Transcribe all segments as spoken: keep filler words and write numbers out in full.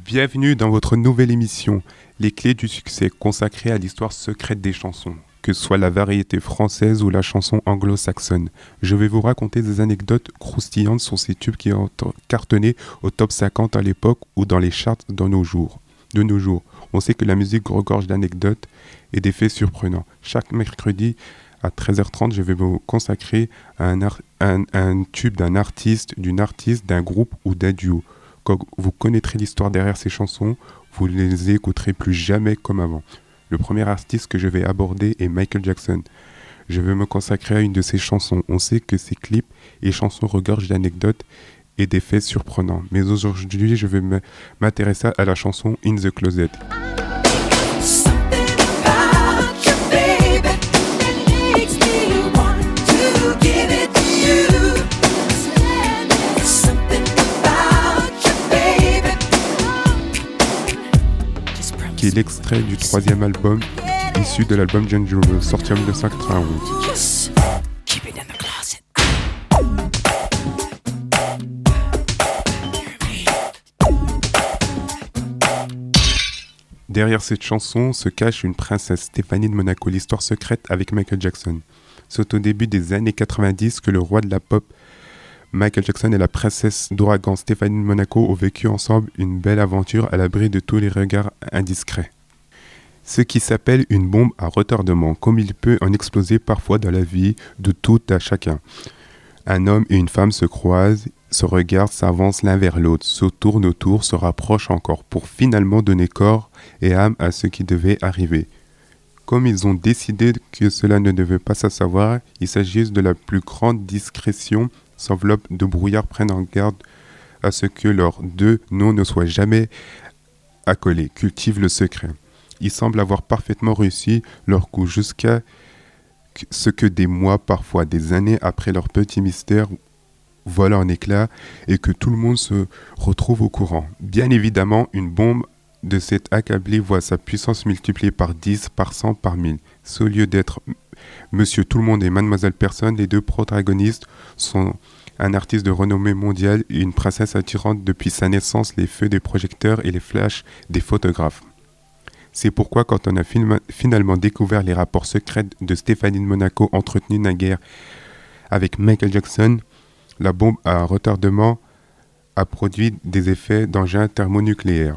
Bienvenue dans votre nouvelle émission, Les clés du succès, consacrée à l'histoire secrète des chansons, que ce soit la variété française ou la chanson anglo-saxonne. Je vais vous raconter des anecdotes croustillantes sur ces tubes qui ont cartonné au top cinquante à l'époque ou dans les charts de nos jours. De nos jours, on sait que la musique regorge d'anecdotes et des faits surprenants. Chaque mercredi à treize heures trente, je vais vous consacrer à un, ar- un, un tube d'un artiste, d'une artiste, d'un groupe ou d'un duo. Quand vous connaîtrez l'histoire derrière ces chansons, vous ne les écouterez plus jamais comme avant. Le premier artiste que je vais aborder est Michael Jackson. Je vais me consacrer à une de ses chansons. On sait que ses clips et chansons regorgent d'anecdotes et des faits surprenants. Mais aujourd'hui, je vais m'intéresser à la chanson In the Closet. Qui est l'extrait du troisième album issu de l'album Dangerous, sorti en dix-neuf cent quatre-vingt-onze. Derrière cette chanson se cache une princesse, Stéphanie de Monaco, l'histoire secrète avec Michael Jackson. C'est au début des années quatre-vingt-dix que le roi de la pop, Michael Jackson et la princesse d'Ouragan, Stéphanie de Monaco, ont vécu ensemble une belle aventure à l'abri de tous les regards indiscrets. Ce qui s'appelle une bombe à retardement, comme il peut en exploser parfois dans la vie de tout à chacun. Un homme et une femme se croisent, se regardent, s'avancent l'un vers l'autre, se tournent autour, se rapprochent encore, pour finalement donner corps et âme à ce qui devait arriver. Comme ils ont décidé que cela ne devait pas se savoir, il s'agit de la plus grande discrétion, s'enveloppe de brouillard, prennent en garde à ce que leurs deux noms ne soient jamais accolés, cultivent le secret. Ils semblent avoir parfaitement réussi leur coup jusqu'à ce que des mois, parfois des années après leur petit mystère volent en éclats et que tout le monde se retrouve au courant. Bien évidemment, une bombe de cet accablé voit sa puissance multipliée par dix, par cent, par mille. C'est au lieu d'être Monsieur Tout-le-Monde et Mademoiselle Personne, les deux protagonistes sont un artiste de renommée mondiale et une princesse attirante depuis sa naissance les feux des projecteurs et les flashs des photographes. C'est pourquoi quand on a film- finalement découvert les rapports secrets de Stéphanie de Monaco entretenus naguère avec Michael Jackson, la bombe à retardement a produit des effets d'engin thermonucléaire.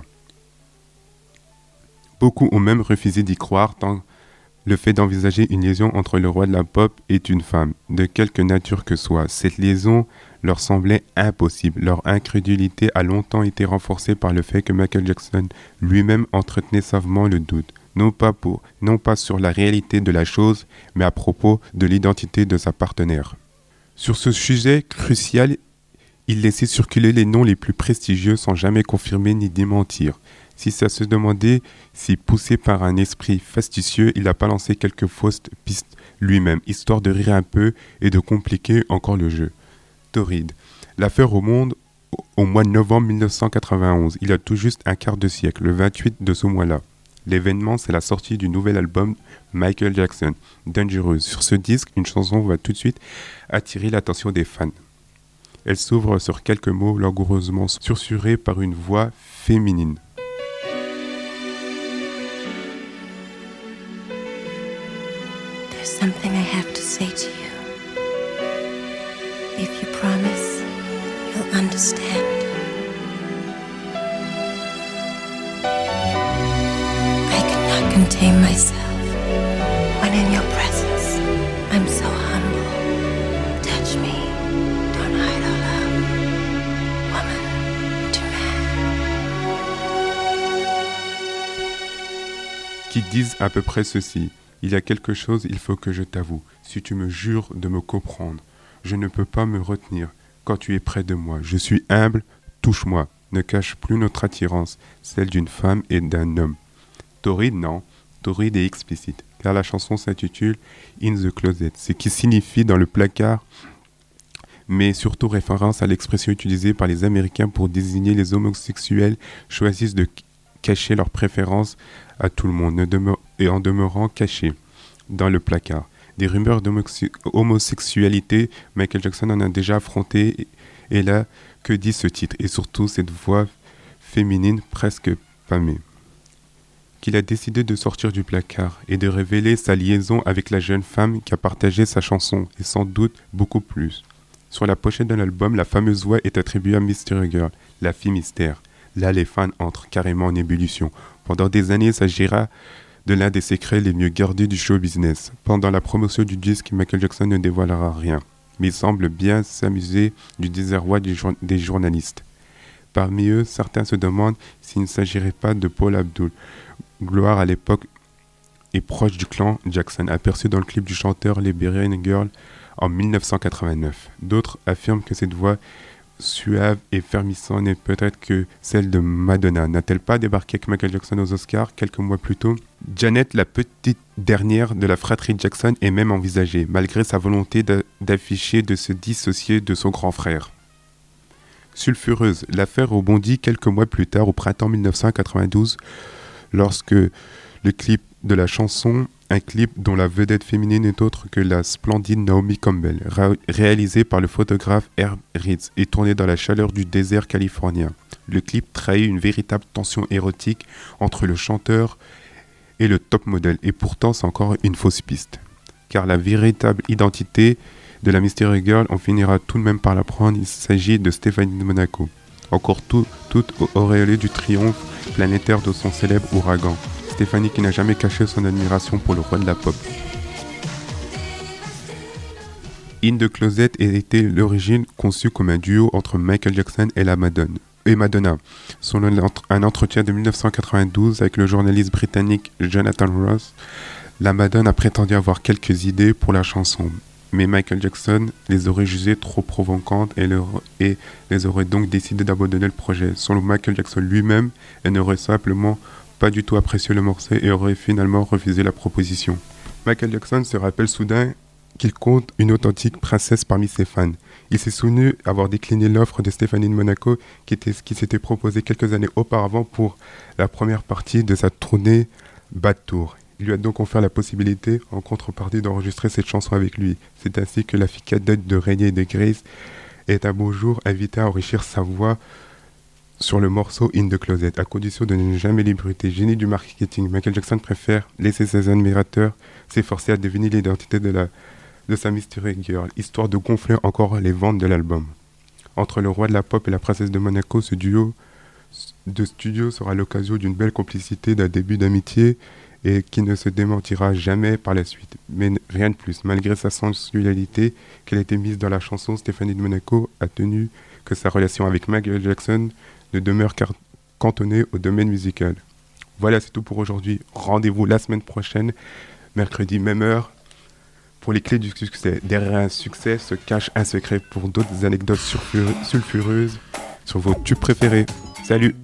Beaucoup ont même refusé d'y croire tant le fait d'envisager une liaison entre le roi de la pop et une femme, de quelque nature que soit. Cette liaison leur semblait impossible. Leur incrédulité a longtemps été renforcée par le fait que Michael Jackson lui-même entretenait savamment le doute, non pas, pour, non pas sur la réalité de la chose, mais à propos de l'identité de sa partenaire. Sur ce sujet crucial, il laissait circuler les noms les plus prestigieux sans jamais confirmer ni démentir. Si ça se demandait si, poussé par un esprit fastidieux, il n'a pas lancé quelques fausses pistes lui-même, histoire de rire un peu et de compliquer encore le jeu. Torrid. L'affaire remonte au mois de novembre dix-neuf cent quatre-vingt-onze, il y a tout juste un quart de siècle, le vingt-huit de ce mois-là. L'événement, c'est la sortie du nouvel album Michael Jackson, Dangerous. Sur ce disque, une chanson va tout de suite attirer l'attention des fans. Elle s'ouvre sur quelques mots langoureusement susurrés par une voix féminine. There's something I have to say to you. If you promise, you'll understand. I cannot contain myself when in your presence. I'm so humble. Touch me. Don't hide our love. Woman to man. Qui disent à peu près ceci. Il y a quelque chose, il faut que je t'avoue. Si tu me jures de me comprendre, je ne peux pas me retenir quand tu es près de moi. Je suis humble, touche-moi. Ne cache plus notre attirance, celle d'une femme et d'un homme. Torrid, non. Torrid est explicite, car la chanson s'intitule In the Closet, ce qui signifie dans le placard, mais surtout référence à l'expression utilisée par les Américains pour désigner les homosexuels choisissent de cacher leurs préférences à tout le monde, ne demeure, et en demeurant cachés dans le placard. Des rumeurs d'homosexualité, Michael Jackson en a déjà affronté, et, et là, que dit ce titre ? Et surtout, cette voix féminine presque pâmée, qu'il a décidé de sortir du placard et de révéler sa liaison avec la jeune femme qui a partagé sa chanson, et sans doute beaucoup plus. Sur la pochette de l'album, la fameuse voix est attribuée à Mystery Girl, la fille mystère. Là, les fans entrent carrément en ébullition. Pendant des années, il s'agira de l'un des secrets les mieux gardés du show business. Pendant la promotion du disque, Michael Jackson ne dévoilera rien, mais il semble bien s'amuser du désarroi des, jour- des journalistes. Parmi eux, certains se demandent s'il ne s'agirait pas de Paula Abdul, gloire à l'époque et proche du clan Jackson, aperçu dans le clip du chanteur Liberian Girl en dix-neuf cent quatre-vingt-neuf. D'autres affirment que cette voix suave et fermissante n'est peut-être que celle de Madonna. N'a-t-elle pas débarqué avec Michael Jackson aux Oscars quelques mois plus tôt ? Janet, la petite dernière de la fratrie Jackson, est même envisagée, malgré sa volonté d'a- d'afficher de se dissocier de son grand frère. Sulfureuse, l'affaire rebondit quelques mois plus tard, au printemps dix-neuf cent quatre-vingt-douze, lorsque le clip de la chanson, un clip dont la vedette féminine n'est autre que la splendide Naomi Campbell, ré- réalisé par le photographe Herb Ritts et tourné dans la chaleur du désert californien. Le clip trahit une véritable tension érotique entre le chanteur et le top modèle, et pourtant c'est encore une fausse piste. Car la véritable identité de la Mystery Girl, on finira tout de même par l'apprendre, il s'agit de Stéphanie de Monaco. Encore tout, tout auréolée du triomphe planétaire de son célèbre ouragan. Stéphanie qui n'a jamais caché son admiration pour le roi de la pop. In the Closet a été l'origine conçue comme un duo entre Michael Jackson et la Madonna. Et Madonna. Selon un entretien de dix-neuf cent quatre-vingt-douze avec le journaliste britannique Jonathan Ross, la Madonna a prétendu avoir quelques idées pour la chanson, mais Michael Jackson les aurait jugées trop provocantes et, leur, et les aurait donc décidé d'abandonner le projet. Selon Michael Jackson lui-même, elle n'aurait simplement pas du tout apprécié le morceau et aurait finalement refusé la proposition. Michael Jackson se rappelle soudain qu'il compte une authentique princesse parmi ses fans. Il s'est souvenu avoir décliné l'offre de Stéphanie de Monaco qui, était, qui s'était proposée quelques années auparavant pour la première partie de sa tournée Bad Tour. Il lui a donc offert la possibilité, en contrepartie, d'enregistrer cette chanson avec lui. C'est ainsi que la fille cadette de Reggie et de Grace est un beau jour invitée à enrichir sa voix sur le morceau In the Closet, à condition de ne jamais l'ébruiter. Génie du marketing, Michael Jackson préfère laisser ses admirateurs s'efforcer à deviner l'identité de, la, de sa Mystery Girl, histoire de gonfler encore les ventes de l'album. Entre le roi de la pop et la princesse de Monaco, ce duo de studio sera l'occasion d'une belle complicité, d'un début d'amitié, et qui ne se démentira jamais par la suite. Mais rien de plus. Malgré sa sensualité qu'elle a été mise dans la chanson, Stéphanie de Monaco a tenu que sa relation avec Michael Jackson ne demeure car- cantonnée au domaine musical. Voilà, c'est tout pour aujourd'hui. Rendez-vous la semaine prochaine, mercredi, même heure, pour les clés du succès. Derrière un succès se cache un secret pour d'autres anecdotes sulfureuses sur vos tubes préférés. Salut!